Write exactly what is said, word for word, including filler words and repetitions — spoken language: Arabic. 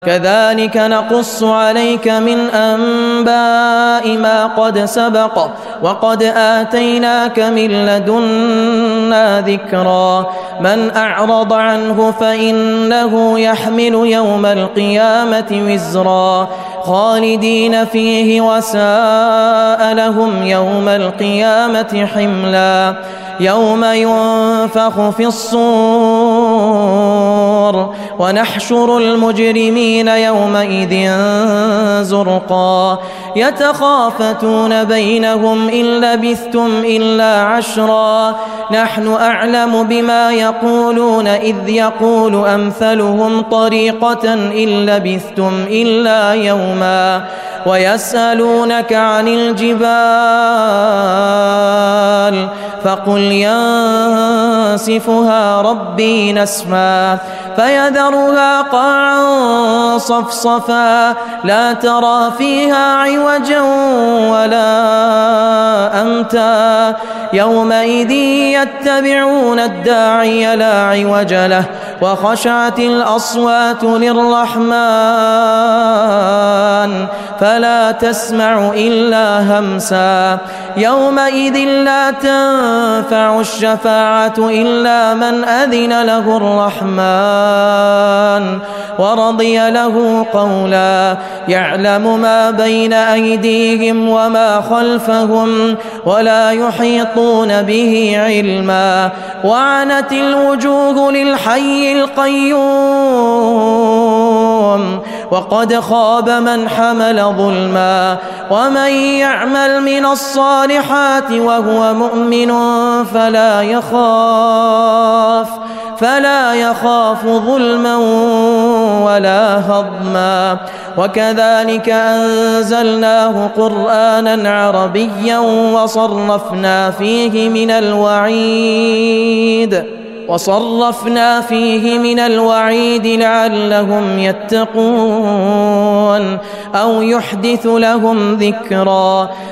كذلك نقص عليك من أنباء ما قد سبق وقد آتيناك من لدنا ذكرا من أعرض عنه فإنه يحمل يوم القيامة وزرا خالدين فيه وساء لهم يوم القيامة حملا يوم ينفخ في الصور ونحشر المجرمين يومئذ زرقا يتخافتون بينهم إن لبثتم إلا عشرا نحن أعلم بما يقولون إذ يقول أمثلهم طريقة إن لبثتم إلا يوما ويسألونك عن الجبال فقل ينسفها ربي نسفا فيذرها قاعا صفصفا لا ترى فيها عوجا ولا أمتا يومئذ يتبعون الداعي لا عوج له وخشعت الأصوات للرحمن فلا تسمع إلا همسا يومئذ لا تنفع الشفاعة إلا من أذن له الرحمن ورضي له قولا يعلم ما بين أيديهم وما خلفهم ولا يحيطون به علما وعنت الوجوه للحي القيوم وقد خاب من حمل ظلما ومن يعمل من الصالحات وهو مؤمن فلا يخاف فلا يخاف ظلما ولا هضما وكذلك أنزلناه قرآنا عربيا وصرفنا فيه من الوعيد وصرفنا فيه من الوعيد لعلهم يتقون أو يحدث لهم ذكرا